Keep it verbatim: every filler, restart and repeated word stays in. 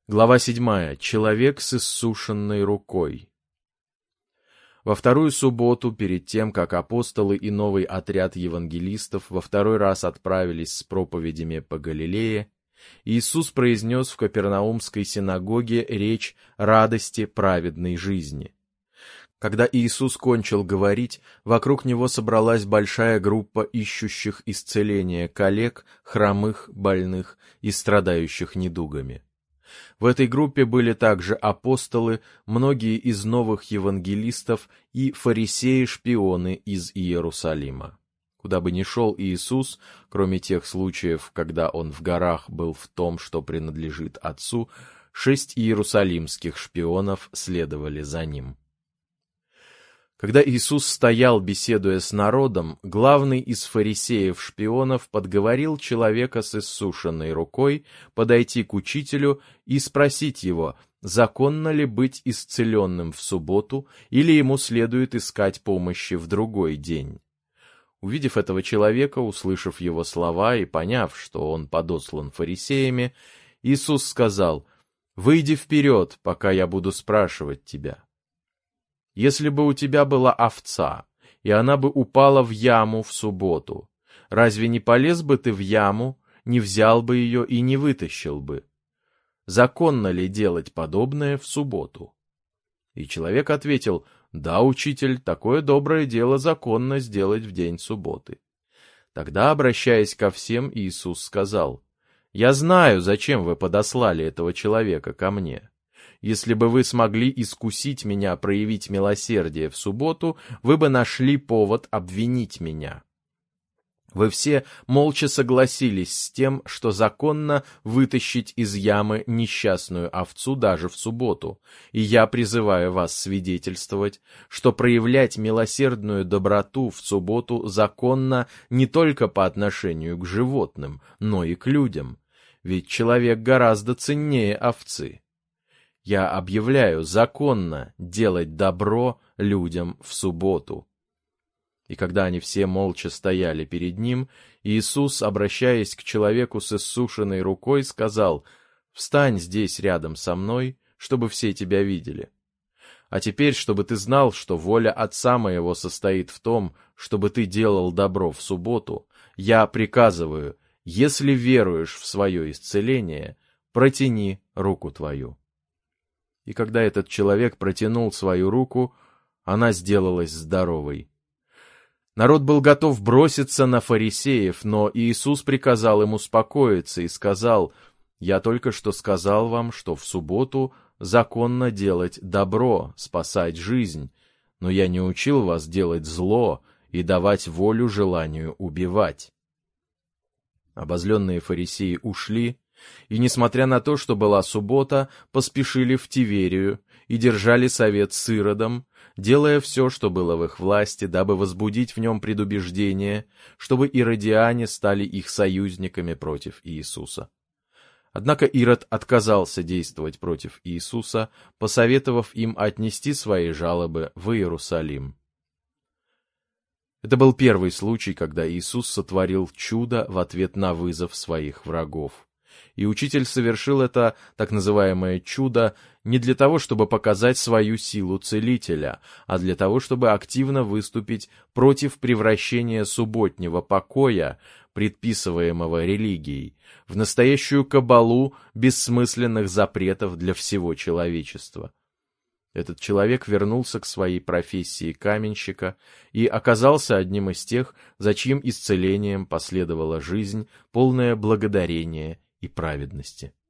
Глава седьмая. Человек с иссушенной рукой. Во вторую субботу, перед тем, как апостолы и новый отряд евангелистов во второй раз отправились с проповедями по Галилее, Иисус произнес в Капернаумской синагоге речь радости праведной жизни. Когда Иисус кончил говорить, вокруг него собралась большая группа ищущих исцеления калек, хромых, больных и страдающих недугами. В этой группе были также апостолы, многие из новых евангелистов и фарисеи-шпионы из Иерусалима. Куда бы ни шел Иисус, кроме тех случаев, когда он в горах был в том, что принадлежит Отцу, шесть иерусалимских шпионов следовали за ним. Когда Иисус стоял, беседуя с народом, главный из фарисеев-шпионов подговорил человека с иссушенной рукой подойти к учителю и спросить его, законно ли быть исцеленным в субботу или ему следует искать помощи в другой день. Увидев этого человека, услышав его слова и поняв, что он подослан фарисеями, Иисус сказал: «Выйди вперед, пока я буду спрашивать тебя. Если бы у тебя была овца, и она бы упала в яму в субботу, разве не полез бы ты в яму, не взял бы ее и не вытащил бы? Законно ли делать подобное в субботу?» И человек ответил: «Да, учитель, такое доброе дело законно сделать в день субботы». Тогда, обращаясь ко всем, Иисус сказал: «Я знаю, зачем вы подослали этого человека ко мне. Если бы вы смогли искусить меня проявить милосердие в субботу, вы бы нашли повод обвинить меня. Вы все молча согласились с тем, что законно вытащить из ямы несчастную овцу даже в субботу, и я призываю вас свидетельствовать, что проявлять милосердную доброту в субботу законно не только по отношению к животным, но и к людям, ведь человек гораздо ценнее овцы. Я объявляю, законно делать добро людям в субботу». И когда они все молча стояли перед ним, Иисус, обращаясь к человеку с иссушенной рукой, сказал: «Встань здесь рядом со мной, чтобы все тебя видели. А теперь, чтобы ты знал, что воля Отца моего состоит в том, чтобы ты делал добро в субботу, я приказываю, если веруешь в свое исцеление, протяни руку твою». И когда этот человек протянул свою руку, она сделалась здоровой. Народ был готов броситься на фарисеев, но Иисус приказал им успокоиться и сказал: «Я только что сказал вам, что в субботу законно делать добро, спасать жизнь, но я не учил вас делать зло и давать волю желанию убивать». Обозленные фарисеи ушли, и, несмотря на то, что была суббота, поспешили в Тиверию и держали совет с Иродом, делая все, что было в их власти, дабы возбудить в нем предубеждение, чтобы иродиане стали их союзниками против Иисуса. Однако Ирод отказался действовать против Иисуса, посоветовав им отнести свои жалобы в Иерусалим. Это был первый случай, когда Иисус сотворил чудо в ответ на вызов своих врагов. И учитель совершил это так называемое чудо не для того, чтобы показать свою силу целителя, а для того, чтобы активно выступить против превращения субботнего покоя, предписываемого религией, в настоящую кабалу бессмысленных запретов для всего человечества. Этот человек вернулся к своей профессии каменщика и оказался одним из тех, за чьим исцелением последовала жизнь, полная благодарения и праведности.